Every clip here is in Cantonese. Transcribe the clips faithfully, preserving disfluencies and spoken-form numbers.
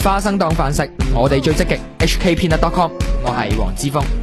花生當飯食，我哋最積極 H K Peanut dot com， 我係黃之鋒。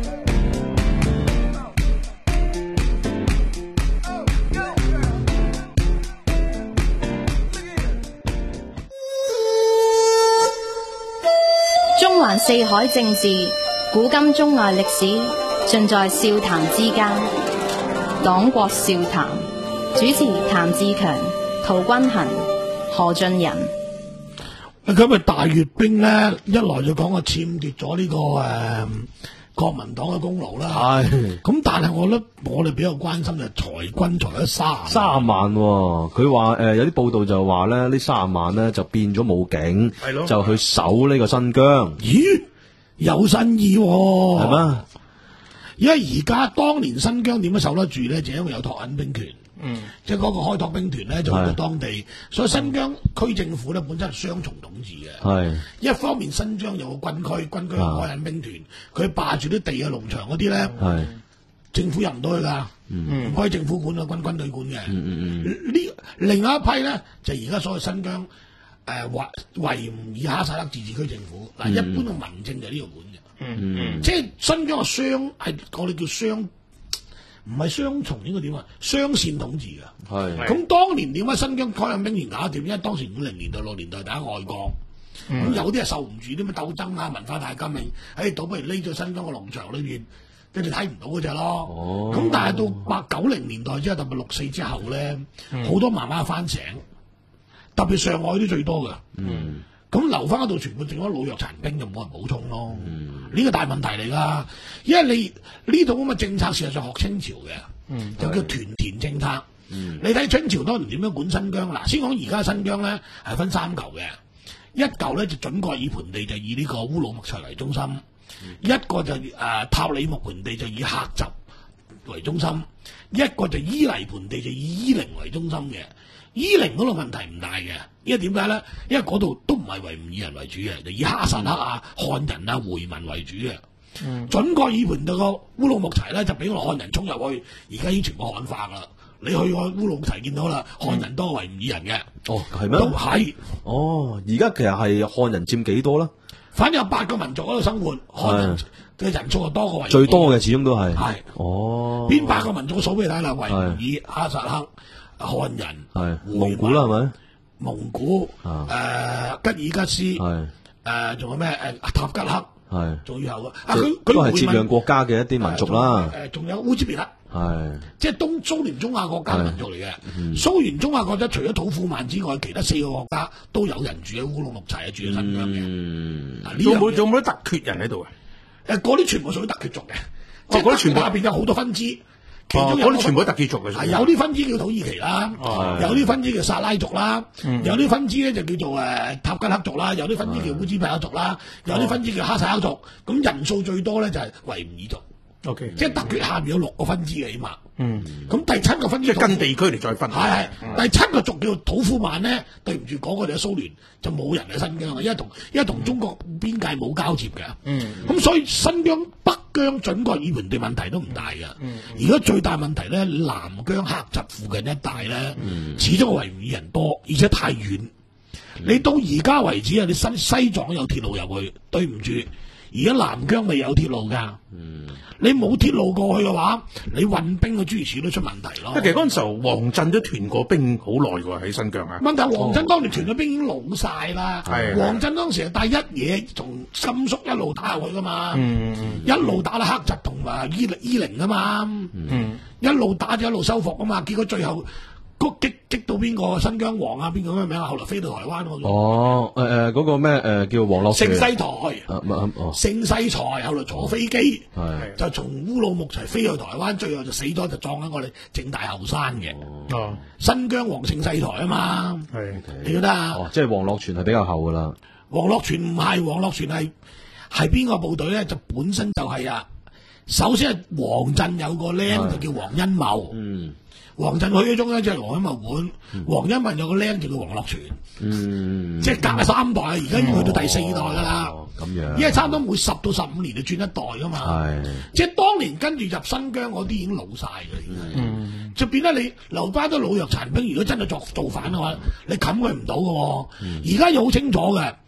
中環四海政治，古今中外歷史，盡在笑談之間。黨國笑談，主持譚志強、陶君行、何俊仁。 今日大閱兵咧，一來就講啊僭奪咗呢個誒、呃、國民黨嘅功勞啦。係，咁但係我覺得我哋比較關心就係裁軍裁咗卅卅萬、哦，佢話誒有啲報道就話咧呢卅萬咧就變咗武警，係咯，就去守呢個新疆。 咦，有新意喎、哦， 係咩？ 因為而家當年新疆點樣守得住咧，就因為有托緊兵權。嗯，即係嗰個開拓兵團咧，就去到當地，所以新疆區政府咧本身係雙重統治嘅。係一方面，新疆有個軍區，軍區有開緊兵團，佢霸住啲地啊、農場嗰啲咧，係政府入唔到去㗎，唔歸政府管啊，軍軍隊管嘅。嗯嗯嗯。呢另外一批咧，就而家所謂新疆誒維維吾爾哈薩克自治區政府嗱，一般嘅民政就係呢個管嘅。嗯嗯。即係新疆嘅雙係我哋叫雙。唔係雙重應該點啊？雙線統治㗎。係。咁當年點解新疆開緊兵團搞掂？因為當時五零年代、六年代大家外國，咁、嗯、有啲係受唔住啲咩鬥爭啊、文化大革命，誒倒不如匿咗新疆個農場裏邊，跟住睇唔到嗰隻咯。哦。咁但係到八九零年代之後，特別六四之後咧，好、嗯、多媽媽翻醒，特別上海啲最多㗎。嗯。咁留翻嗰度全部剩咗老弱殘兵，就冇人補充咯。呢個大問題嚟㗎，因為你呢度咁嘅政策，事實上學清朝嘅，嗯、就叫屯田政策。嗯、你睇清朝當年點樣管新疆嗱？先講而家新疆咧係分三嚿嘅，一嚿咧就準噶爾盆地，就以呢個烏魯木齊為中心；嗯、一個就誒、呃、塔里木盆地，就以喀什為中心；一個就伊犁盆地，就以伊寧為中心嘅。伊寧嗰度問題唔大嘅，因為點解咧？因為嗰度都唔係維吾爾人為主嘅，就以哈薩克啊、漢人啊、回民為主嘅。嗯、準噶爾盆地個烏魯木齊咧，就俾個漢人衝入去，而家已經全部漢化噶啦。你去個烏魯木齊見到啦，漢人多維吾爾人嘅。哦，係咩？都係。哦，而家其實係漢人佔幾多咧？反正有八個民族喺度生活，漢人嘅人數就多過維。最多嘅始終都係。係。哦。邊八個民族數俾你睇啦？維吾爾、哈薩克。漢人係蒙古啦，係咪？蒙古誒、啊呃、吉爾吉斯係誒仲有咩誒塔吉克係仲有啊！佢佢都係接壤國家嘅一啲民族啦。誒仲有烏茲別克係即係東蘇聯中亞國家嘅民族嚟嘅。嗯、蘇聯中亞國家除咗土庫曼之外，其他四個國家都有人住喺烏魯木齊啊，住喺新疆嘅。嗯，仲冇仲冇啲突厥人喺度嘅？誒嗰啲全部屬於突厥族嘅，即係嗰啲全部下邊有好多分支。其中有啲、哦、全部都特記族嘅，係有啲分支叫土耳其啦，哦、有啲分支叫薩拉族啦，嗯、有啲分支咧就叫做誒塔吉克族啦，有啲分支叫烏茲別克族啦，有啲分支叫哈薩克族，咁人數最多咧就係維吾爾族。O K， 即係突厥下面有六個分支嘅起碼。嗯，咁第七個分支即係跟地區嚟再分。係係，嗯、第七個族叫土庫曼咧，對唔住講我哋嘅蘇聯就冇人喺新疆嘅，因為同因為同中國邊界冇交接嘅。嗯，咁所以新疆北疆準噶爾盆地問題都唔大嘅。嗯，而家最大問題咧，南疆喀什附近一帶咧，嗯、始終維吾爾人多，而且太遠。嗯、你到而家為止啊，你新西藏有鐵路入去，對唔住。而家南疆未有鐵路㗎，嗯、你冇鐵路過去嘅話，你運兵嘅諸如此類都出問題咯。其實嗰陣時候，王震都團過兵好耐㗎喺新疆啊。問題王震當年團嘅兵已經老晒啦。係、哦。王震當時係帶一嘢從甘肅一路打入去㗎嘛，嗯、一路打到喀什同埋伊伊寧㗎嘛，嗯、一路打就一路收復㗎嘛，結果最後。嗰擊擊到邊個新疆王啊？邊個咩名啊？後來飛到台灣嗰個。哦，誒誒嗰個咩誒叫王樂盛世台。啊哦。盛世台後來坐飛機，係就從烏魯木齊飛去台灣，最後就死咗，就撞喺我哋正大後山嘅。哦。新疆王盛世台啊嘛。係。你覺得啊？哦，即係王樂全係比較後噶啦。王樂全唔係，王樂全係係邊個部隊咧？就本身就係啊，首先係王震有個僆就叫黃恩茂。嗯。王震去咗中央，即係黃恩茂管。黃恩茂有個僆叫做王樂全，嗯，即係隔咗三代，而家已經去到第四代噶啦。咁樣，因為差唔多每十到十五年就轉一代噶嘛。係，即係當年跟住入新疆嗰啲已經老晒嘅，嗯，就變得你留翻啲老弱殘兵，如果真係作造反嘅話，你冚佢唔到嘅。而家又好清楚嘅，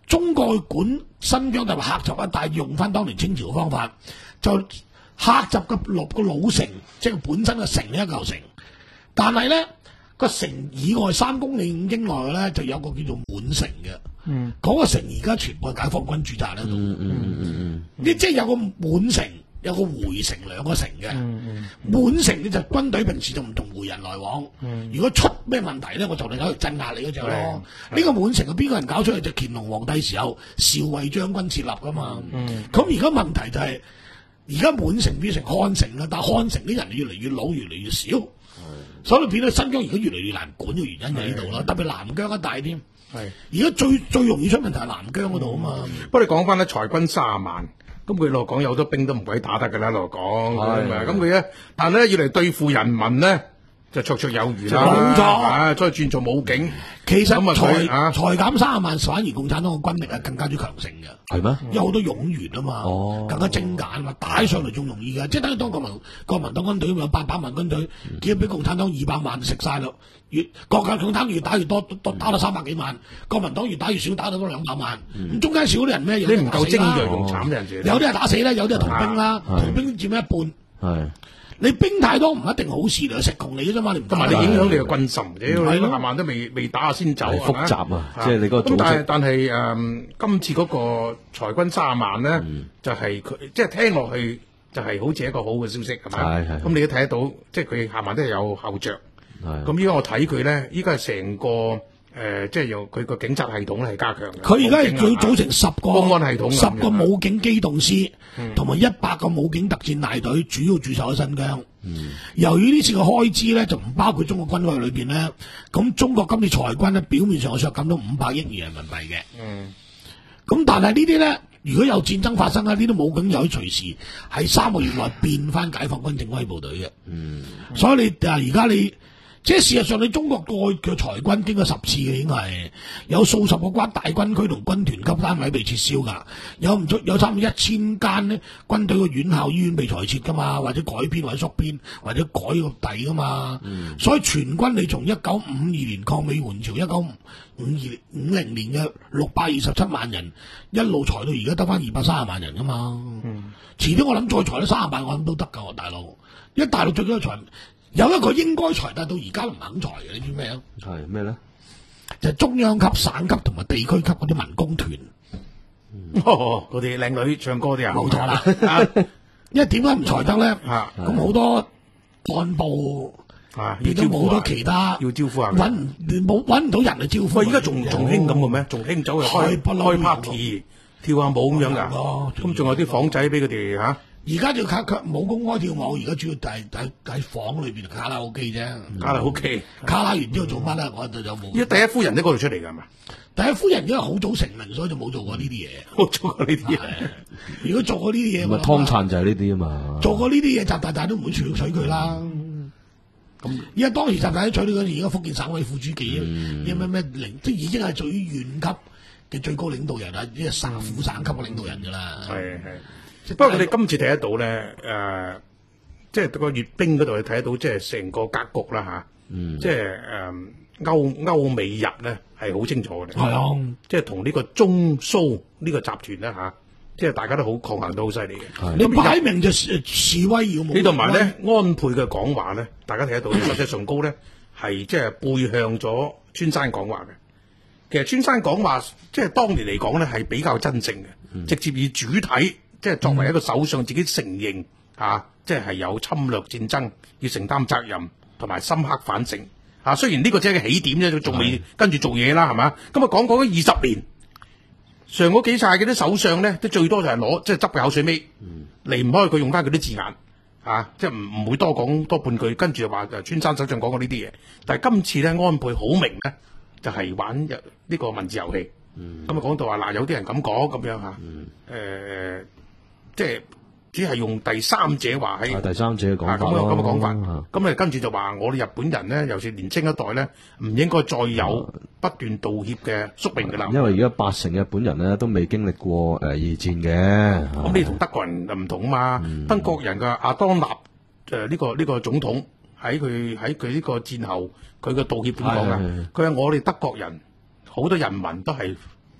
中國管新疆就話克什一帶用翻當年清朝嘅方法，就克什嘅六個老城，即係本身嘅城呢一嚿城，但係咧個城以外三公里五經內嘅咧就有個叫做滿城嘅，嗯，嗰個城而家全部係解放軍駐紮喺度，嗯嗯嗯嗯嗯，即係有個滿城。有個回城兩個城嘅，嗯嗯、滿城你就軍隊平時就唔同回人來往。嗯、如果出咩問題咧，我就嚟走去鎮壓你嗰隻咯。呢、嗯、個滿城係邊個人搞出嚟？就乾隆皇帝時候少尉將軍設立噶嘛。咁而家問題就係而家滿城變成漢城啦，但係漢城啲人越嚟越老，越嚟越少，嗯、所以變到新疆而家越嚟越難管嘅原因喺呢度啦。特別南疆一帶添。而家最最容易出問題係南疆嗰度啊嘛。 嗯、不過你講翻咧，裁軍卅萬。咁佢落講有好多兵都唔鬼打得㗎啦，落講，咁佢咧，但係咧要嚟對付人民咧，就綽綽有餘啦， 冇錯， 啊，再轉做武警。 其實裁裁減三十萬，反而共產黨嘅軍力係更加之強盛嘅，係咩？有好多冗員啊嘛，哦，更加精簡嘛，打上嚟仲容易嘅，即係等於當國民國民黨軍隊有八百萬軍隊，結果俾共產黨二百萬食晒咯。越國家共產黨越打越多，多打到三百幾萬，國民黨越打越少，打到嗰兩百萬。咁、嗯、中間少啲人咩？你唔夠精鋭用慘嘅陣， 有啲係打死啦，有啲係逃兵啦，逃兵佔一半。係你兵太多唔一定好事嚟，食窮你嘅啫嘛，你唔同埋你影響你嘅軍心，你百萬都未未打先走， 複雜啊！即係你嗰個組織。 但係但係誒，今次嗰個裁軍卅萬咧，就係佢即係聽落去就係好似一個好嘅消息係咪？係係。咁你都睇得到，即係佢卅萬都係有後着。咁依家我睇佢咧，依家係成個誒、呃，即係用佢個警察系統咧係加強嘅。佢而家係佢組成十個公安系統，十個武警機動師，同埋一百個武警特戰大隊，主要駐守喺新疆。嗯、由於呢次嘅開支咧，就唔包括中國軍費裏邊咧，咁中國今次裁軍咧，表面上我削減到五百億元人民幣嘅。嗯。咁但係呢啲咧，如果有戰爭發生咧，呢啲武警又可以隨時喺三個月內變翻解放軍正規部隊嘅。嗯。所以你啊，而家你。即係事實上，你中國過去嘅裁軍經過十次嘅，已經係有數十個關大軍區同軍團級單位被撤銷㗎，有唔足有差唔多一千間呢軍隊嘅院校醫院被裁撤㗎嘛，或者改編或者縮編或者改個底㗎嘛。嗯、所以全軍你從一九五二年抗美援朝一九五二五零年嘅六百二十七萬人，一路裁到而家得翻二百三十萬人㗎嘛。嗯、遲啲我諗再裁咗三十萬，我諗都得㗎喎，大佬。因為大陸最緊要裁。有一個應該裁，但到而家唔肯裁嘅，你知咩啊？ 係咩咧？ 就係中央級、省級同埋地區級嗰啲民工團， 嗰啲靚女唱歌啲啊， 冇錯啦。因為點解唔裁得咧？咁好多幹部啊，亦都冇咗其他要招呼下， 揾冇揾唔到人嚟招呼。 喂，而家仲仲興咁嘅咩？仲興走去開開 party 跳下舞咁樣噶？咁仲有啲房仔俾佢哋嚇。 而家就卡卡冇公開跳舞，而家主要就係喺喺房裏邊卡拉 OK 啫。 卡拉 OK，卡拉完之後做乜咧？我就有冇。 依家第一夫人喺嗰度出嚟㗎嘛？ 第一夫人因為好早成名，所以就冇做過呢啲嘢。 冇做過呢啲嘢。 如果做過呢啲嘢， 咪湯燦就係呢啲啊嘛。 做過呢啲嘢，習大大都唔會取取佢啦。咁而家當時習大大取到佢，而家福建省委副主席啊，咩咩咩領，即係已經係屬於縣級嘅最高領導人啦，呢個省府省級嘅領導人㗎啦。係係。不過我哋今次睇得到咧，誒、呃，即係個閱兵嗰度，你睇得到即係成個格局啦吓，啊嗯、即係誒歐歐美日咧係好清楚嘅，係啊，即係同呢個中蘇呢個集團咧吓、啊，即係大家都好抗衡，都好犀利嘅。 你擺明就示威要冇。呢度埋咧，安倍嘅講話咧，大家睇得到，實際上高咧係即係背向咗川山講話嘅。其實川山講話即係當年嚟講咧係比較真正嘅，嗯、直接以主體。即係作為一個首相，自己承認啊，即係有侵略戰爭，要承擔責任，同埋深刻反省啊。雖然呢個只係個起點啫，仲未跟住做嘢啦，係嘛？咁啊講講咗二十年，上嗰幾屆嘅啲首相咧，都最多就係攞即係執口水尾，離唔開佢用翻佢啲字眼啊，即係唔唔會多講多半句，跟住就話川山首相講過呢啲嘢。但係今次咧，安倍好明咧，就係、是、玩呢個文字遊戲。咁啊講到話嗱，有啲人咁講咁樣嚇，誒、嗯。呃即係只係用第三者話喺第三者嘅講法咯，咁嘅咁嘅講法。咁啊跟住就話我哋日本人咧，尤其是年青一代咧，唔應該再有不斷道歉嘅宿命㗎啦。 因為而家八成日本人咧都未經歷過誒二戰嘅。咁、 嗯、你同德國人唔同啊嘛？嗯、德國人嘅阿當納誒呢個呢、呢個總統喺佢喺佢呢個戰後佢嘅道歉點講㗎？佢話我哋德國人好多人民都係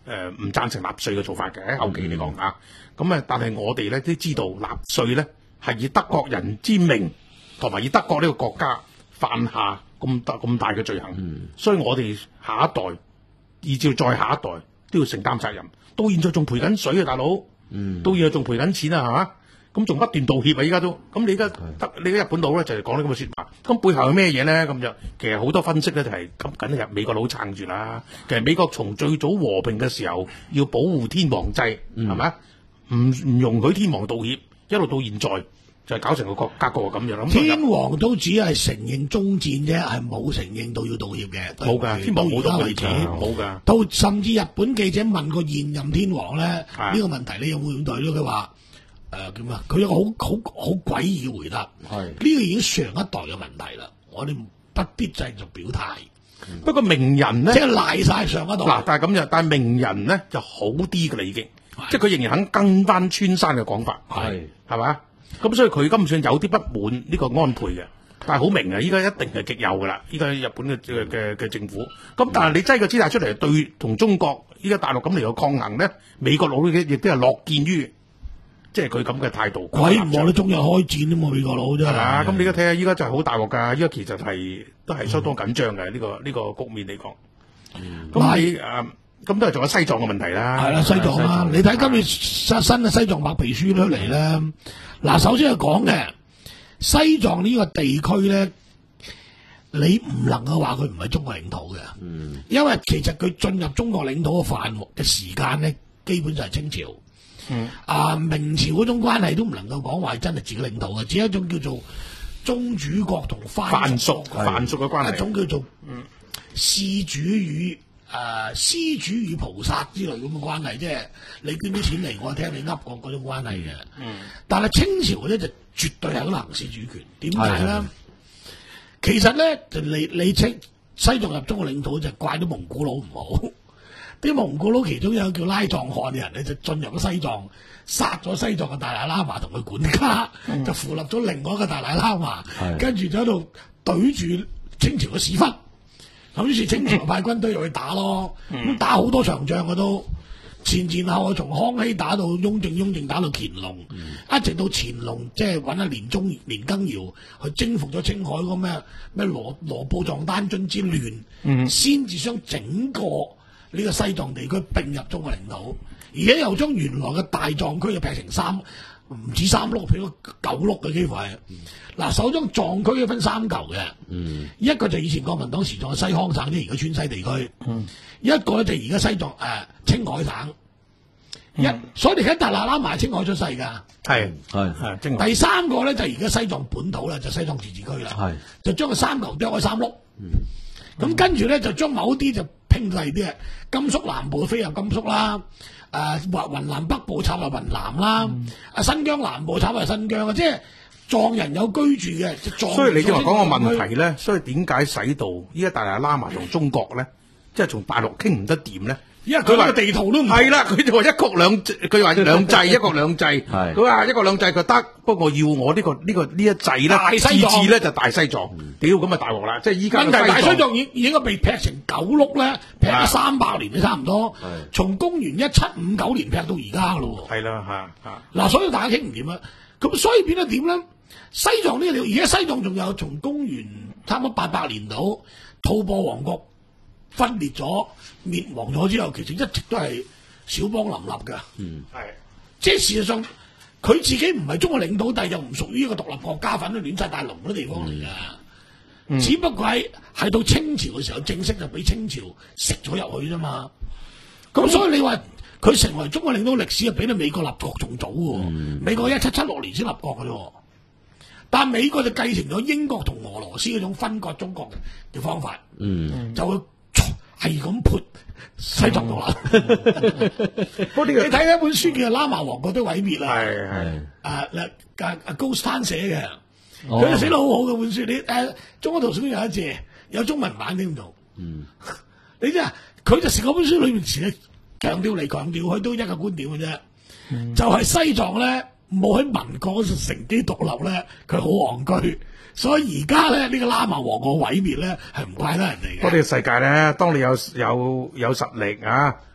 誒唔贊成納粹嘅做法嘅，後期嚟講啊。咁啊，但係我哋咧都知道納粹咧係以德國人之名，同埋以德國呢個國家犯下咁大咁大嘅罪行，嗯、所以我哋下一代，以至再下一代都要承擔責任。到現在仲賠緊水啊，大佬，嗯、到現在仲賠緊錢啊，係嘛？咁仲不斷道歉啊！依家都咁，你而家得你而家日本佬咧就係講呢咁嘅説話，咁背後係咩嘢咧？咁就其實好多分析咧就係咁緊入美國佬撐住啦。其實美國從最早和平嘅時候要保護天皇制，係咪啊？唔唔容許天皇道歉，一路到現在就係搞成個國格局咁樣。 天皇都只係承認終戰啫，係冇承認到要道歉嘅。 冇㗎，天皇冇道歉，冇㗎。 到甚至日本記者問過現任天皇咧呢、呢個問題，你有冇對咧？佢話。誒點啊？佢有個好好好詭異嘅回答，係呢個已經上一代嘅問題啦。我哋不必繼續表態。 嗯、不過名人咧， 即係賴晒上一代。 嗱，但係咁就，但係名人咧就好啲嘅啦，已經，即係佢仍然肯跟翻川山嘅講法，係係嘛？咁所以佢根本上有啲不滿呢個安倍嘅，但係好明啊！依家一定係極右噶啦，依家日本嘅嘅嘅政府。咁但係你擠個姿態出嚟對同中國依家大陸咁嚟個抗衡咧，美國佬亦都係樂見於。即係佢咁嘅態度， 鬼唔望你中日開戰啊嘛！美國佬真係。係啊，咁你而家睇下，依家就係好大鑊㗎。依家其實係都係相當緊張嘅呢個呢個局面嚟講。咁你誒咁都係仲有西藏嘅問題啦。係啦， 西藏啦，你睇今次新新嘅西藏白皮書出嚟咧。嗱，首先係講嘅西藏呢個地區咧，你唔能夠話佢唔係中國領土嘅。嗯。因為其實佢進入中國領土嘅範圍嘅時間咧，基本上係清朝。嗯，啊，明朝嗰種關係都唔能夠講話係真係自己領土嘅，只係一種叫做宗主國同藩屬藩屬嘅關係， 一種叫做嗯施主與誒施主與菩薩之類咁嘅關係，即係你捐啲錢嚟，我聽你噏過嗰種關係嘅。嗯，但係清朝咧就絕對係一個行使主權，點解咧？其實咧就你你清西藏入中國領土就怪啲蒙古佬唔好。啲蒙古佬其中有個叫拉藏汗嘅人咧，就進入咗西藏，殺咗西藏嘅大喇喇嘛同佢管家，嗯、就扶立咗另外一個大喇喇嘛，跟住就喺度懟住清朝嘅屎忽。咁於是清朝派軍隊入去打咯，咁、嗯、打好多場仗嘅都，前前後後從康熙打到雍正，雍正打到乾隆，嗯、一直到乾隆即係揾阿年中年羹堯去征服咗青海嗰咩咩羅羅布藏丹津之亂，先至將整個呢個西藏地區並入中國領土，而且又將原來嘅大藏區又劈成三唔止三碌，劈咗九碌嘅幾乎係。嗱、嗯，首張藏區分三嚿嘅，嗯、一個就以前國民黨時代嘅西康省，即係而家川西地區；嗯、一個咧就而家西藏誒、呃、青海省。嗯、一所以你睇達賴喇嘛係青海出世㗎， 係係係。 第三個咧就而家西藏本土啦，就西藏自治區啦，係就將個三嚿剁開三碌。咁、嗯、跟住咧就將某啲就拼細啲嘅，甘肅南部飛入甘肅啦，誒雲雲南北部插入雲南啦，啊、嗯、新疆南部插入新疆啊，即係藏人有居住嘅。 所以你正話講個問題咧，所以點解使到依家達賴喇嘛同中國咧，即係從大陸傾唔得掂咧？ 因為佢話地圖都唔係啦，佢就話一國兩制，佢話兩制一國兩制，佢話一國兩制佢得，不過要我呢、這個呢、這個呢一制咧，自治咧就大西藏，屌咁啊大鑊啦！即係依家問題大西藏已已經被劈成九碌咧，劈咗三百年都差唔多，從公元一七五九年劈到而家噶咯喎。係啦，嚇嚇。 嗱，所以大家傾唔掂啊，咁所以變咗點咧？西藏呢個料，而家西藏仲有從公元差唔多八百年度吐蕃王國分裂咗、滅亡咗之後，其實一直都係小邦林立㗎。嗯，係，即係事實上佢自己唔係中國領土，但係又唔屬於一個獨立國家，反正亂晒大龍嗰啲地方嚟㗎。嗯、只不過係係到清朝嘅時候，正式就俾清朝食咗入去啫嘛。咁、嗯、所以你話佢成為中國領土歷史，係比你美國立國仲早喎。嗯、美國一七七六年先立國㗎啫。但美國就繼承咗英國同俄羅斯嗰種分割中國嘅方法，嗯、就會係咁潑西藏度啦。你睇一本書叫《喇嘛王國的毀滅》啊，係係啊嗱啊高斯坦寫嘅，佢就寫得好好嘅本書。你誒、啊、中國圖書館有一隻有中文版添度，嗯、你知啊？佢就成個本書裏面前咧強調嚟強調去都一個觀點嘅啫，嗯、就係西藏咧。冇喺民國嗰時乘機獨立咧，佢好戇居，所以而家咧呢、這個喇嘛王國毀滅咧係唔怪得人哋嘅。 我哋世界咧，當你有有有實力啊，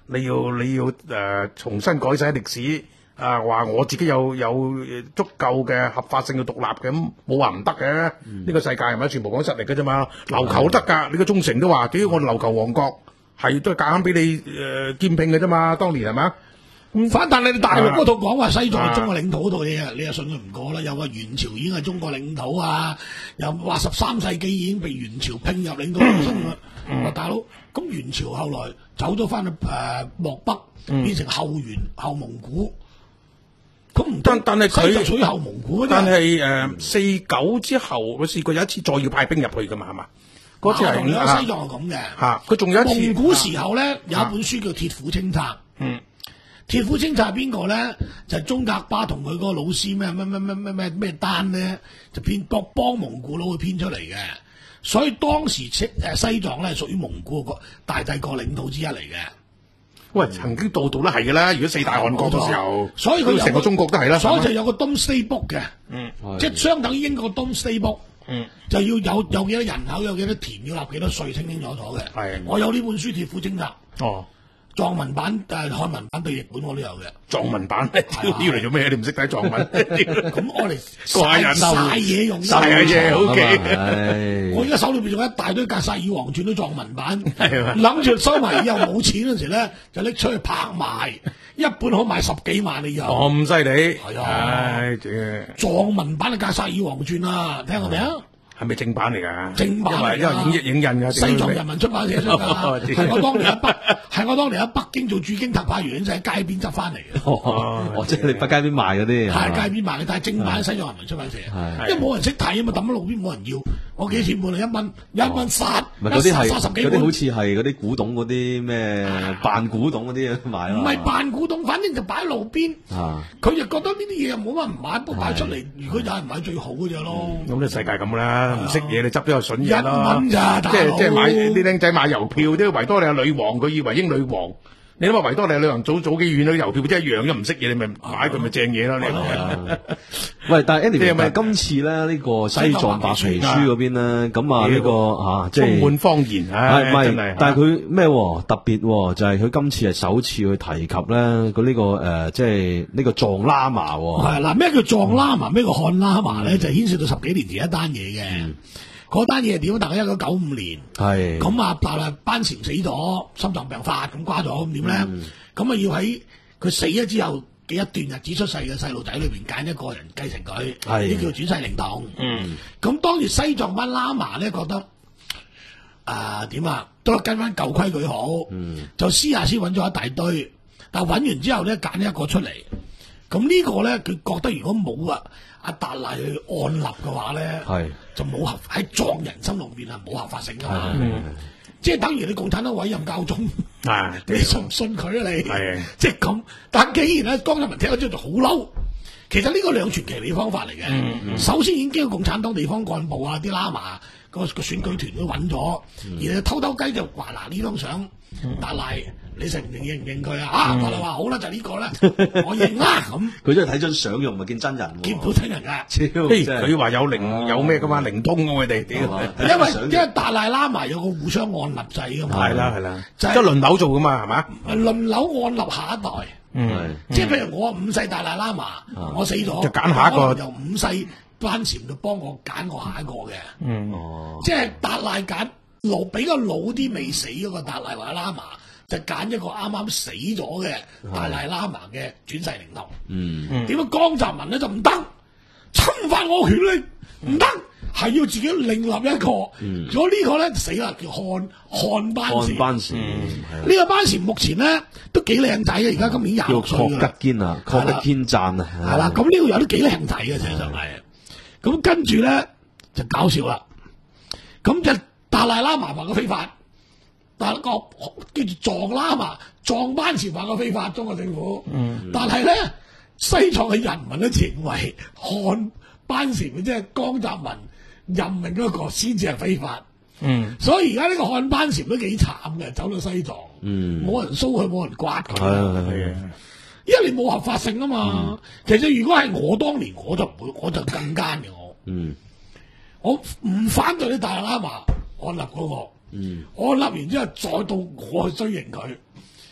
你要你要誒、呃、重新改寫歷史啊！話我自己有有足夠嘅合法性嘅獨立嘅，咁冇話唔得嘅。呢、嗯、個世界係咪全部講實力嘅啫嘛？琉球得㗎，你個忠誠都話，屌我琉球王國係都係夾硬俾你誒兼併嘅啫嘛？當年係嘛？ 唔反，但係你大陸嗰套講話西藏係中國領土嗰套嘢啊，你又信佢唔過啦？又話元朝已經係中國領土啊，又話十三世紀已經被元朝併入領土中啦。話、嗯、大佬，咁元朝後來走咗翻去誒漠北，嗯、變成後元後蒙古，咁唔得。但係佢就屬於後蒙古。 但係誒四九之後，佢試過有一次再要派兵入去噶嘛，係嘛？嗰次係西藏係咁嘅。 嚇，佢仲有一次蒙古時候咧，有一本書叫《鐵虎清冊》。嗯。鐵虎清冊係邊個咧？就係宗格巴同佢嗰個老師咩咩咩咩咩咩咩丹咧，就編幫幫蒙古佬去編出嚟嘅。所以當時誒西藏咧係屬於蒙古個大帝國領土之一嚟嘅。 喂，曾經度度都係嘅啦。如果四大汗國嘅時候， 所以佢成個中國都係啦。 所以就有個 Domesday Book 嘅，嗯，即係相等於英國 Domesday Book，嗯，就要有有幾多人口，有幾多田，要納幾多稅，清清楚楚嘅。係，我有呢本書《鐵虎清冊》。哦。藏文版誒漢文版對譯本我都有嘅。 藏文版呢啲嚟做咩？你唔識睇藏文？ 咁我嚟晒晒嘢用， 晒下嘢好嘅。 我而家手裏邊仲有一大堆《格薩爾王傳》都藏文版，諗住收埋以後冇錢嗰時咧，就拎出去拍賣，一本可賣十幾萬你又。 咁犀利？ 係啊，藏文版嘅《格薩爾王傳》啊，聽過未啊？ 係咪正版嚟㗎？ 正版嚟㗎， 因為影影印㗎。 西藏人民出版社出㗎，係我當年喺北，係我當年喺北京做駐京特派員，就喺街邊執翻嚟嘅。 哦，即係你北街邊賣嗰啲。 係街邊賣嘅，但係正版西藏人民出版社，因為冇人識睇啊嘛，抌喺路邊冇人要。我幾錢本啊？一蚊，一蚊殺，一殺殺十幾本。 嗰啲好似係嗰啲古董嗰啲咩扮古董嗰啲賣咯。 唔係扮古董，反正就擺喺路邊。佢就覺得呢啲嘢又冇乜唔買，不過擺出嚟，如果有人買最好嘅啫咯。 咁呢世界咁啦。唔識嘢，你執咗個筍嘢咯。 一蚊咋， 即係即係買啲僆仔買郵票，啲維多利亞女王，佢以為英女王。你諗下維多利亞女王早早幾遠啦，郵票即係一樣，一唔識嘢你咪買佢咪正嘢咯。你喂，但係 anyway，咪今次咧呢個西藏白皮書嗰邊咧，咁啊呢個嚇即係充滿謊言，唉，真係。 但係佢咩特別就係佢今次係首次去提及咧，佢呢個誒即係呢個藏喇嘛。 係嗱，咩叫藏喇嘛？咩叫漢喇嘛咧？就牽涉到十幾年前一單嘢嘅。嗰單嘢係點？大概一九九五年，係咁啊，但係班禪死咗，心臟病發咁瓜咗，咁點咧？咁啊、嗯、要喺佢死咗之後嘅一段日子出世嘅細路仔裏邊揀一個人繼承佢，呢叫轉世靈童。嗯，咁當時西藏班喇嘛咧覺得啊點啊，都跟翻舊規矩好，嗯、就私下先揾咗一大堆，但係揾完之後咧揀一個出嚟。咁呢個咧，佢覺得如果冇啊阿達賴去按立嘅話咧，是就冇合喺藏人心裏面係冇合法性噶嘛。即係等於你共產黨委任教宗，啊、你信唔信佢啊？你即係咁。但既然咧，江澤民聽咗之後就好嬲。其實呢個兩全其美方法嚟嘅。嗯嗯、首先已經經過共產黨地方幹部啊、啲喇嘛個個選舉團都揾咗，嗯、而偷偷雞就話嗱呢張相達賴。你承唔承認唔認佢啊？啊，我哋話好啦，就呢個啦，我認啦咁。 佢真係睇張相又唔係見真人， 見唔到真人㗎。 佢話有靈有咩㗎嘛？靈通㗎佢哋， 因為因為達賴喇嘛有個互相按立制㗎嘛。 係啦係啦，即係輪流做㗎嘛，係嘛？ 輪流按立下一代。嗯，即係譬如我五世達賴喇嘛，我死咗， 就揀下一個， 由五世班禪就幫我揀我下一個嘅。嗯，即係達賴揀老比較老啲未死嗰個達賴或者喇嘛。就揀一個啱啱死咗嘅達賴喇嘛嘅轉世靈童。嗯，點解江澤民咧就唔得？侵犯我權力唔得，係要自己另立一個。嗯，如果呢個咧死啦，叫漢漢班禪。漢班禪，呢個班禪目前咧都幾靚仔嘅，而家今年廿六歲㗎啦。 叫確吉堅啊，確吉堅贊啊。 係啦，咁呢個有啲幾靚仔嘅，事實上係。咁跟住咧就搞笑啦。咁就達賴喇嘛話個非法。但係個叫做藏喇嘛，藏班禪話個非法，中國政府。嗯、但係咧，西藏嘅人民咧認為漢班禪即係江澤民任命嗰個先至係非法。嗯，所以而家呢個漢班禪都幾慘嘅，走到西藏，冇、嗯、人騷佢，冇人刮佢。係因為你冇合法性啊嘛。嗯、其實如果係我當年，我就唔會，我就更奸嘅我。嗯，我唔反對啲達賴喇嘛按立嗰個。嗯，我立完之後再到我去追認佢，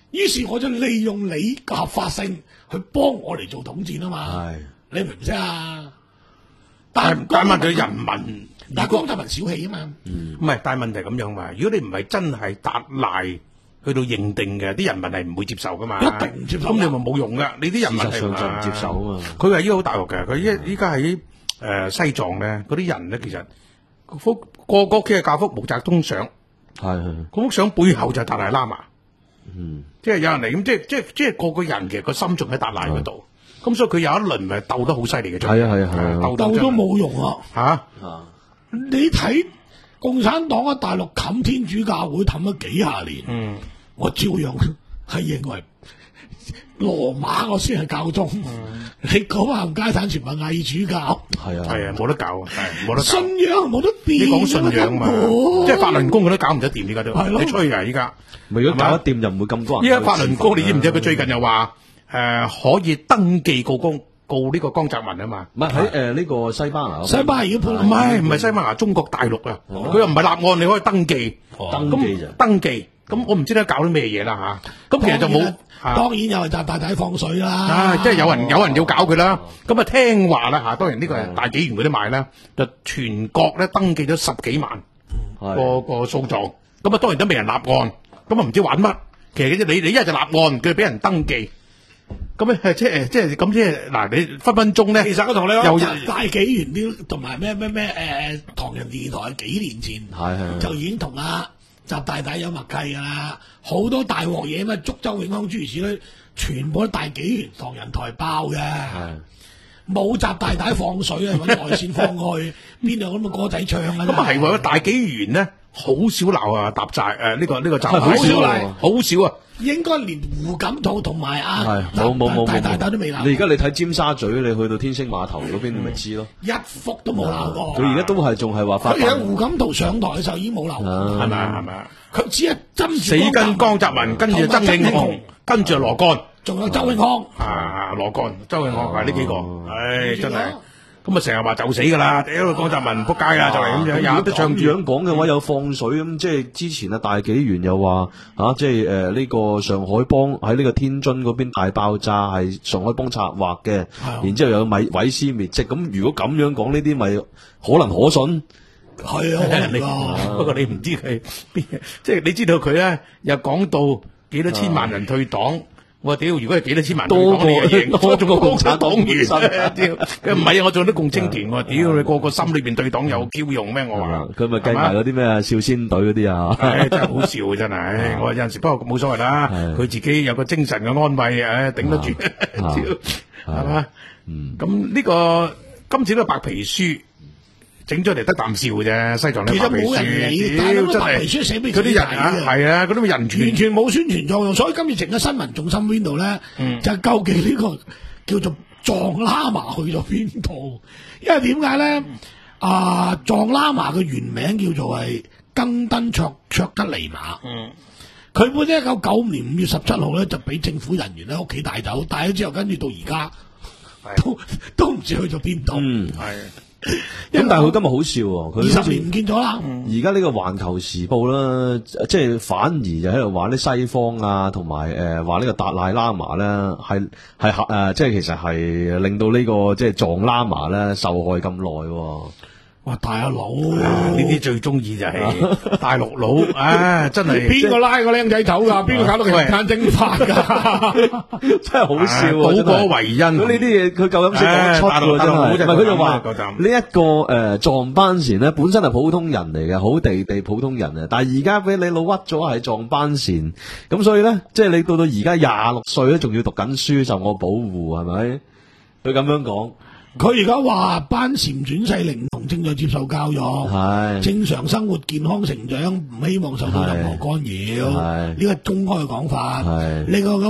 於是我就利用你嘅合法性去幫我嚟做統戰啊嘛。你明唔明啊？但但問題人民， 但江澤民小氣啊嘛。 唔係，但係問題咁樣嘛。如果你唔係真係達賴去到認定嘅，啲人民係唔會接受噶嘛。 一定唔接受。 咁你咪冇用噶。你啲人民係就唔接受啊嘛。 佢係依個好大鑊嘅。佢依依家喺誒西藏咧，嗰啲人咧其實幅個個屋企嘅教幅毛澤東相， 係係。 嗰幅相背後就係達賴喇嘛。 嗯。即係有人嚟咁，即係即係即係個個人其實個心仲喺達賴嗰度。咁所以佢有一輪咪鬥得好犀利嘅，係啊係啊係啊， 鬥都冇用啊！ 吓、 啊，你睇共產黨喺大陸冚天主教會冚咗幾廿年，嗯，我照樣係認為羅馬我先係教宗，嗯、你講行街產全部偽主教， 係啊係啊，冇得搞，係冇得搞。 信仰冇得變， 你講信仰嘛，即係法輪功佢都搞唔得掂，依家都係你吹㗎依家。 如果搞得掂就唔會咁多人。 依家法輪功你知唔知佢最近又話？誒、呃，可以登記告公告呢個江澤民啊嘛？ 唔係喺誒呢個西班牙， 西班牙已經判唔係唔係西班牙，中國大陸啊，佢、哦、又唔係立案，你可以登記， 哦、登記就登記。咁我唔知得搞啲咩嘢啦吓。咁其實就冇， 當然有人習大大放水啦， 啊，即係有人有人要搞佢啦。咁啊聽話啦吓，當然呢個係大紀元嗰啲賣啦，就全國咧登記咗十幾萬個個訴狀。咁啊當然都未人立案，咁啊唔知玩乜。其實你你一日就立案，佢俾人登記。咁咧，即係即係咁即係嗱，你分分鐘咧。其實我同你講， 大紀元啲同埋咩咩咩誒，唐人電台幾年前係係就已經同阿習大大有默契噶啦，好多大鑊嘢咩，竹周永康諸如此類，全部都大紀元唐人台爆嘅。冇習大大放水啊，揾外線放去，邊度咁嘅歌仔唱啊？ 咁啊係喎，大紀元咧好少鬧啊，搭債誒呢個呢個習好少鬧， 好少啊。 應該連胡錦濤同埋啊， 冇冇冇大大大都未鬧。 你而家你睇尖沙咀，你去到天星碼頭嗰邊，你咪知咯。 一幅都冇鬧過。 佢而家都係仲係話發。 佢喺胡錦濤上台嘅時候已經冇鬧過， 係咪啊？係咪啊？ 佢只係針住死跟江澤民，跟住曾慶紅，跟住羅幹， 仲有周永康。 啊，羅幹、周永康係呢幾個，唉，真係。咁啊，成日話就死噶啦，屌江澤民仆街啦，就係咁樣。有得唱住樣講嘅話，有放水咁，即係之前啊大紀元又話吓，即係誒呢個上海幫喺呢個天津嗰邊大爆炸係上海幫策劃嘅，然之後有米毀屍滅跡。咁如果咁樣講呢啲，咪可能可信？ 係啊， 不過你唔知佢邊，即係你知道佢咧又講到幾多千萬人退黨。我屌！如果係幾多千萬多個多咗個共產黨員，屌！佢唔係啊！我做啲共青團，我屌你個個心裏邊對黨有嬌用咩？我話佢咪計埋嗰啲咩啊少先隊嗰啲啊！ 唉，真係好笑啊！真係，我有陣時不過冇所謂啦。佢自己有個精神嘅安慰，唉，頂得住，係嘛？咁呢個今次呢個白皮書。整咗嚟得啖笑嘅啫，西藏啲白皮書，屌真係嗰啲人啊，係啊，嗰啲人權完全冇宣傳作用，所以今次整個新聞重心邊度咧？嗯、就係究竟呢個叫做藏喇嘛去咗邊度？因為點解咧？啊，藏喇嘛嘅原名叫做係更登卓卓吉尼瑪。嗯，佢本身一九九五年五月十七號咧就俾政府人員喺屋企帶走，帶咗之後跟住到而家都都唔知去咗邊度。嗯，係。 咁但係佢今日好笑喎，佢二十年唔見咗啦。 而家呢個環球時報啦，即係反而就喺度話啲西方啊，同埋誒話呢個達賴喇嘛咧，係係誒，即係其實係令到呢個即係藏喇嘛咧受害咁耐。 哇！大佬， 呢啲最中意就係大陸佬，唉，真係邊個拉個僆仔走噶？邊個搞到佢人間蒸發噶？ 真係好笑， 倒果為因。 咁呢啲嘢佢夠膽識講出喎，真係。唔係佢就話呢一個誒藏班禪咧，本身係普通人嚟嘅，好地地普通人啊。但係而家俾你老屈咗係藏班禪，咁所以咧，即係你到到而家廿六歲咧，仲要讀緊書，受我保護係咪？佢咁樣講。 佢而家話班禪轉世靈童正在接受教育，係正常生活健康成長，唔希望受到任何干擾。呢個公開嘅講法。呢個佢話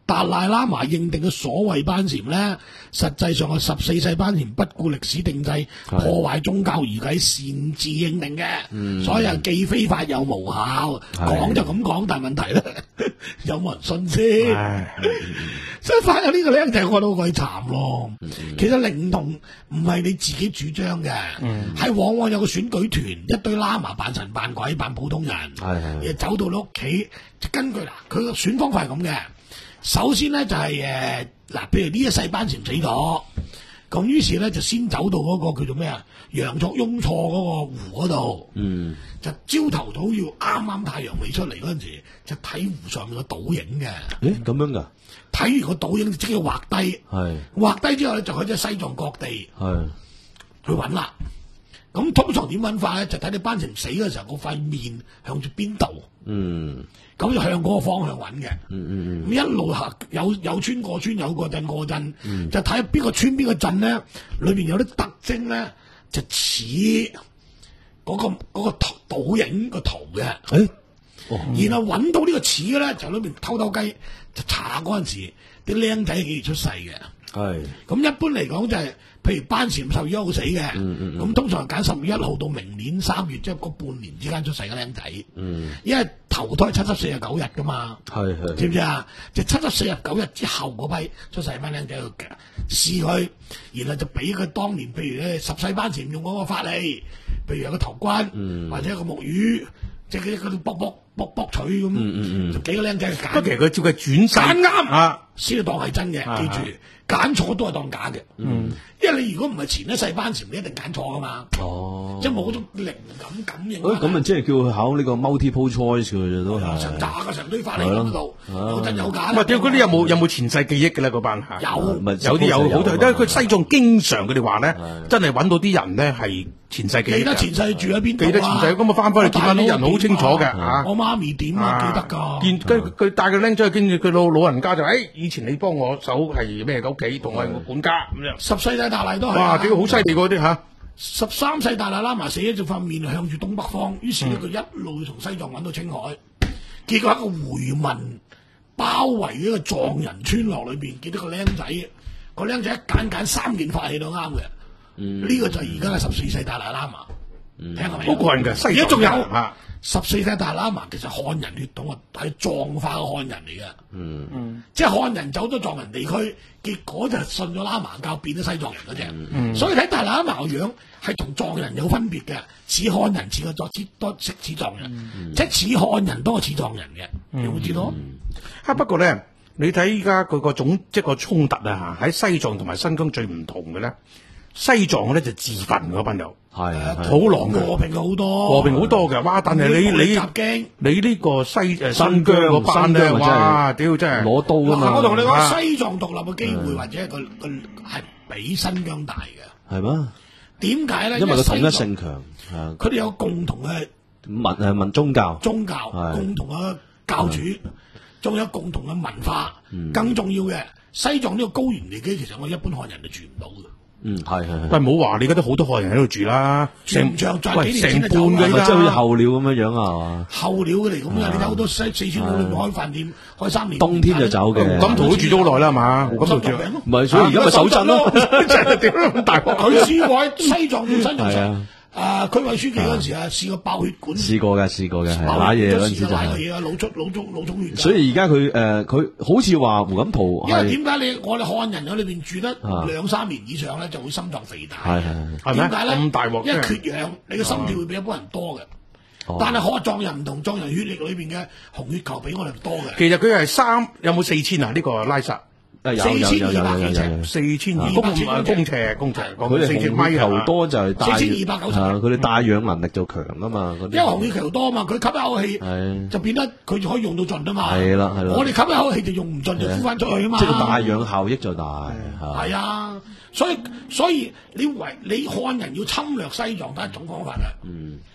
達賴喇嘛認定嘅所謂班禪咧，實際上係十四世班禪不顧歷史定制，破壞宗教儀軌，擅自認定嘅，嗯、所以既非法又無效。講就咁講，但係問題咧，有冇人信先？所以反而呢個僆仔，我覺得好鬼慘咯。嗯、其實靈童唔係你自己主張嘅，係、嗯、往往有個選舉團，一堆喇嘛扮神扮鬼扮普通人，誒走到你屋企，根據嗱佢個選方法係咁嘅。首先咧就係誒嗱，譬如呢一世班禪死咗，咁於是咧就先走到嗰個叫做咩啊，羊卓雍錯嗰個湖嗰度，嗯，就朝頭早要啱啱太陽未出嚟嗰陣時，就睇湖上面個倒影嘅。誒咁樣噶？睇完個倒影就即刻畫低，係畫低之後咧就去咗西藏各地，係去揾啦。咁通常點揾法咧？就睇你班禪死嘅時候，嗰塊面向住邊度？嗯，咁就向嗰個方向揾嘅。嗯嗯嗯。咁一路行有有村過村，有個鎮過鎮，嗯、就睇邊個村邊個鎮咧，裏邊有啲特徵咧，就似嗰、嗰個嗰、嗰個倒影個圖嘅。誒、欸，哦、然後揾到呢個似嘅咧，就裏邊偷偷雞就查嗰陣時啲僆仔幾時出世嘅。係。咁一般嚟講就係、是。譬如班禪十月一號死嘅，咁、嗯嗯、通常係揀十月一號到明年三月，即係嗰半年之間出世嘅僆仔。嗯，因為投胎七七四十九日噶嘛，係係，知唔知啊？就七七四十九日之後嗰批出世班僆仔去試佢，然後就俾佢當年，譬如咧十世班禪用嗰個法理，譬如有個頭冠，嗯、或者有個木魚，即係嗰啲卜卜卜卜取咁，嗯嗯嗯就幾個僆仔去揀。不過其實佢照佢轉揀啱啊，先當係真嘅，記住。揀錯都係當假嘅，嗯，因為你如果唔係前一世班禪，你一定揀錯噶嘛，哦，即係冇嗰種靈感感應。誒，咁啊，即係叫佢考呢個 multiple choice 嘅啫，都係成扎嘅成堆法理喺度，有真有假。唔係，屌嗰啲有冇有冇前世記憶嘅咧？嗰班嚇有，有啲有好多，因為佢西藏經常佢哋話咧，真係揾到啲人咧係前世記憶。記得前世住喺邊度啊？記得前世咁啊，翻返去見翻啲人好清楚嘅嚇。我媽咪點啊？記得㗎。見佢佢帶個僆仔去，跟住佢老老人家就誒，以前你幫我手係咩嘅？屋企同我係我管家咁樣，十世大達賴都係哇，幾好犀利嗰啲吓！十三世達賴喇嘛死咗，就塊面向住東北方，於是咧佢一路從西藏揾到青海，結果一個回民包圍呢個藏人村落裏邊，見到個僆仔，個僆仔一揀揀三件法器都啱嘅，呢、嗯、個就係而家嘅十四世達賴喇嘛，嗯、聽過未？好過癮嘅，而家仲有啊！十四世達賴喇嘛其實漢人血統啊，係藏化嘅漢人嚟嘅，嗯嗯，即係漢人走咗藏人地區，結果就信咗喇嘛教，變咗西藏人嗰隻，嗯、所以睇達賴喇嘛個樣係同藏人有分別嘅，似漢人似個作似多識似藏人，嗯、即係似漢人多過似藏人嘅，嗯、你會知道？啊、嗯、不過咧，你睇依家佢個種即係個衝突啊，喺西藏同埋新疆最唔同嘅咧。西藏咧就自焚嗰班友，係好狼嘅，和平好多，和平好多嘅。哇！但係你你你呢個西誒新疆嗰班咧，哇！屌真係攞刀啊嘛！我同你講，西藏獨立嘅機會或者係個個係比新疆大嘅，係咩？點解咧？因為佢統一性強，佢哋有共同嘅民誒民宗教，宗教共同嘅教主，仲有共同嘅文化。更重要嘅，西藏呢個高原地區，其實我一般漢人就住唔到嘅。嗯，係係係，喂，唔好話你而家都好多漢人喺度住啦，成長再幾年成半嘅，即係好似候鳥咁樣樣啊嘛，候鳥嘅嚟咁啊！你睇好多西四川嗰度開飯店開三年，冬天就走嘅。胡錦濤都住咗好耐啦，係嘛？胡錦濤住，唔係，所以而家咪手震咯，真係點咁大鑊？佢試過喺西藏做新藏。啊！區委書記嗰陣時啊，試過爆血管，試過嘅，試過嘅，係瀨嘢嗰陣時就係嘢啊，腦出腦中腦充血。所以而家佢誒，佢好似話胡錦濤，因為點解你我哋漢人喺裏邊住得兩三年以上咧，就會心臟肥大。係係係，點解咧？咁大鑊，因為缺氧，你嘅心跳會比一般人多嘅。但係可藏人唔同，藏人血液裏邊嘅紅血球比我哋多嘅。其實佢係三有冇四千啊？呢個拉薩。四千二百幾尺，四千二公公尺公尺，佢哋紅血球多就係帶，四千二百九十，佢哋帶氧能力就強啊嘛。因為紅血球多啊嘛，佢吸一口氣就變得佢就可以用到盡啊嘛。係啦係啦，我哋吸一口氣就用唔盡就呼翻出去啊嘛。即係帶氧效益就大。係啊，所以所以你為你漢人要侵略西藏，得一種方法嘅。嗯，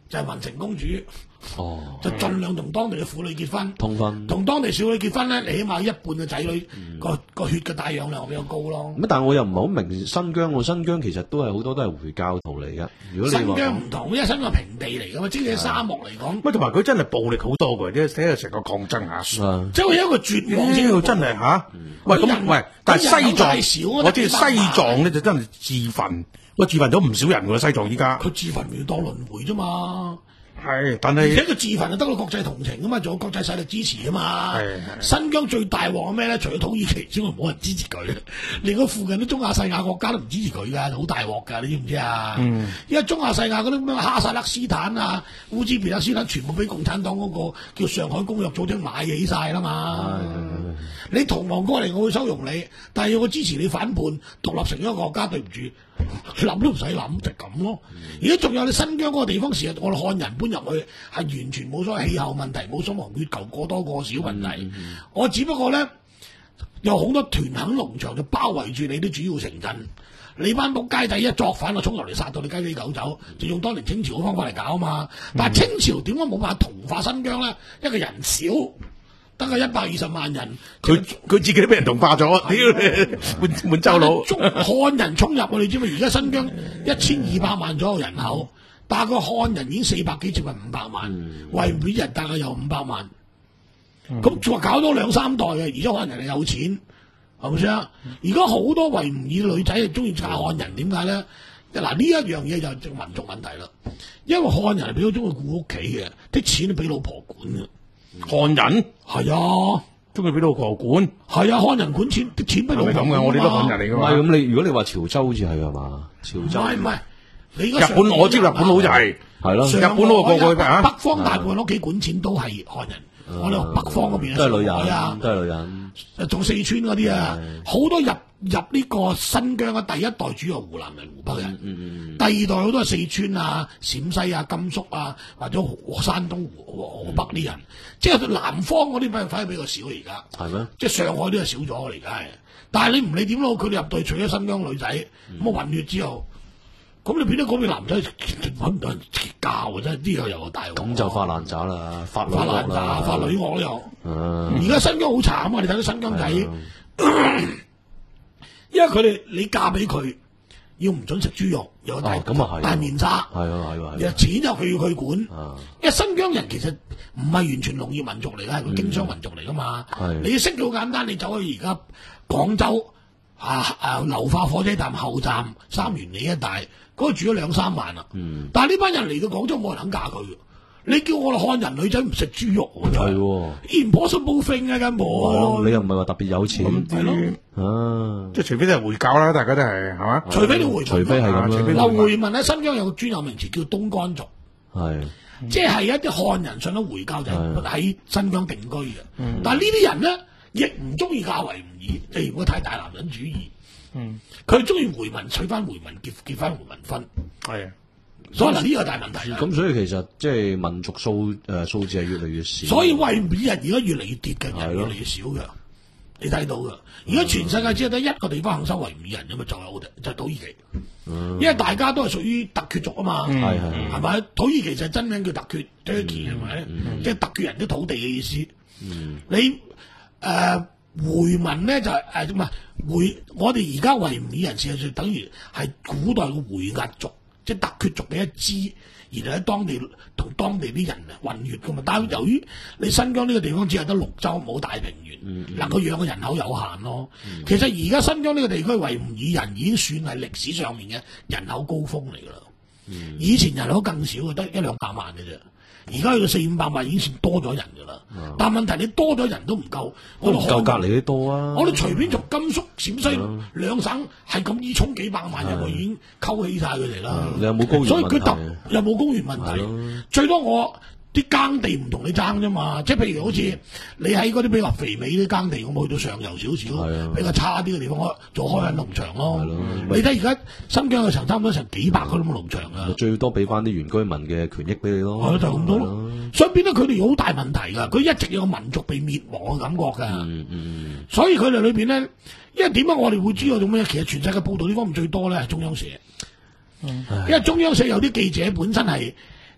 就係文成公主。 哦， 就盡量同當地嘅婦女結婚， 通婚， 同當地少女結婚咧，你起碼一半嘅仔女個個血嘅帶氧量比較高咯。 咁但係我又唔係好明新疆喎，新疆其實都係好多都係回教徒嚟㗎。如果你新疆唔同，因為新疆係平地嚟㗎嘛，即係沙漠嚟講。 乜同埋佢真係暴力好多㗎，即係睇下成個抗爭下。 即係一個絕望先真係嚇。喂咁喂，但係西藏我知西藏咧就真係自焚，喂自焚咗唔少人㗎西藏依家。 佢自焚要當輪迴啫嘛。 係，但係而且佢自焚就得到國際同情啊嘛，仲有國際勢力支持啊嘛。係新疆最大鑊係咩咧？除咗土耳其之外，冇人支持佢，連個附近啲中亞細亞國家都唔支持佢㗎，好大鑊㗎，你知唔知啊？嗯，因為中亞細亞嗰啲咩哈薩克斯坦啊、烏茲別克斯坦，全部俾共產黨嗰個叫上海公約組織買起晒啦嘛。嗯、你逃亡過嚟，我會收容你，但係要我支持你反叛獨立成一個國家，對唔住。諗都唔使諗就咁咯，而家仲有你新疆嗰個地方，時日我哋漢人搬入去係完全冇所謂氣候問題，冇所謂月球過多過少問題。嗯嗯、我只不過咧有好多屯墾農場就包圍住你啲主要城鎮，你班仆街仔一作反就衝入嚟殺到你雞飛狗走，就用當年清朝嘅方法嚟搞啊嘛。但係清朝點解冇辦法同化新疆咧？一個人少。得個一百二十萬人， 佢佢自己都俾人同化咗，屌滿滿洲佬， 漢人衝入你知唔知？而家新疆一千二百萬左右人口，但係個漢人已經四百幾接近五百萬，維吾爾人大概有五百萬，咁仲話搞多兩三代嘅，而且漢人係有錢，係咪先啊？而家好多維吾爾女仔係中意嫁漢人，點解咧？嗱呢一樣嘢就民族問題啦，因為漢人係比較中意顧屋企嘅，啲錢都俾老婆管嘅。 漢人係啊， 中意俾老婆管， 係啊，漢人管錢，啲錢俾老婆管。 係咁嘅，我哋都漢人嚟噶嘛。 唔係咁，你如果你話潮州好似係㗎嘛？潮州唔係唔係，你日本我知日本好就係係咯， 日本嗰個個個啊， 北方大部分屋企管錢都係漢人。我哋北方嗰邊都係女人啊， 都係女人。 仲四川嗰啲啊，好多入入呢個新疆嘅第一代主要湖南人、湖北人，嗯嗯、第二代好多係四川啊、陝西啊、甘肅啊，或者山東、河北啲人，嗯、即係南方嗰啲反而比較少而家。係咩嗎？即係上海都係少咗而家係。但係你唔理點咯，佢哋入隊除咗新疆女仔，咁啊、嗯、混血之後。咁你變咗嗰邊男仔揾唔到人教啊！真係呢個又大鑊。咁就發爛渣啦，發發爛渣、發女惡都有。而家新疆好慘啊！你睇到新疆仔，啊、因為佢哋你嫁俾佢，要唔准食豬肉，有大咁啊係大面紗，係啊係啊係。錢就佢要佢管，啊、因為新疆人其實唔係完全農業民族嚟㗎，係個經商民族嚟㗎嘛。嗯、你識到好簡單，你走去而家廣州啊啊流化火車站後站三元里一帶。嗰度住咗兩三萬啦，嗯、但係呢班人嚟到廣州冇人肯嫁佢。你叫我哋漢人女仔唔食豬肉，係喎，impossible thing啊根本。你又唔係話特別有錢，係咯，啊， 即係除非都係回教啦，大家都係係嘛？ 除非你回， 除非係咁啦。 嗱回民喺新疆有個專有名詞叫東干族，係，即係一啲漢人信咗回教就喺新疆定居嘅。嗯、但係呢啲人咧，亦唔中意嫁維吾爾，即係如果太大男人主義。嗯，佢中意回民，娶翻回民，結結翻回民婚，係啊，所以嗱呢個大問題。 咁所以其實即係民族數誒數字係越嚟越少。 所以維吾爾人而家越嚟越跌嘅，人越嚟越少嘅，你睇到嘅。而家全世界只係得一個地方肯收維吾爾人啫嘛，就有就係土耳其。因為大家都係屬於突厥族啊嘛，係係係咪？土耳其就係真名叫突厥 Turkey 係咪？即係突厥人啲土地嘅意思。你誒。回民咧就係誒唔係回，我哋而家維吾爾人事實上等於係古代嘅回鶻族，即係突厥族嘅一支，然後喺當地同當地啲人混血噶嘛。但係由於你新疆呢個地方只係得綠洲冇大平原，嗯嗯、能夠養嘅人口有限咯。嗯、其實而家新疆呢個地區維吾爾人已經算係歷史上面嘅人口高峰嚟噶啦。嗯、以前人口更少，得一兩百萬嘅啫。而家去到四五百萬已經算多咗人噶啦，嗯、但係問題你多咗人都唔夠， 都唔夠隔離啲多啊！ 我哋隨便從甘肅、陝西兩省係咁依衝幾百萬人，我已經溝起晒佢哋啦。 你有冇高原問題？ 所以佢特有冇高原問題？的最多我啲耕地唔同你爭啫嘛，即係譬如好似你喺嗰啲比較肥美啲耕地，我冇去到上游少少，的比較差啲嘅地方，我做開緊農場咯。你睇而家新疆嘅場差唔多成幾百個咁嘅農場啊！ 最多俾翻啲原居民嘅權益俾你咯。 係咯，就咁多咯。的所以變得佢哋好大問題㗎，佢一直有個民族被滅亡嘅感覺㗎。嗯嗯、所以佢哋裏邊咧，因為點解我哋會知道做咩？其實全世界報導呢方面最多咧係中央社，嗯、因為中央社有啲記者本身係。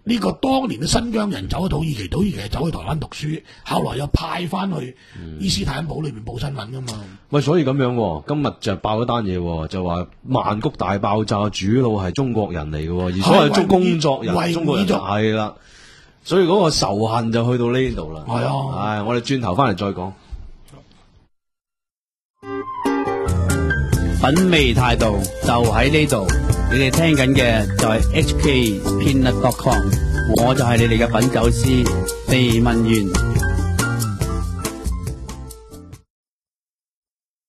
呢個當年嘅新疆人走去土耳其，土耳其走去台灣讀書，後來又派翻去伊斯坦堡裏面報新聞噶嘛。 喂，所以咁樣，今日就爆咗單嘢，就話曼谷大爆炸主腦係中國人嚟嘅，而所有中工作人中國人係啦，所以嗰個仇恨就去到呢度啦。係啊，唉，我哋轉頭翻嚟再講。 品味態度就喺呢度，你哋聽緊嘅就係 H K Peanut dot com， 我就係你哋嘅品酒師，地文員。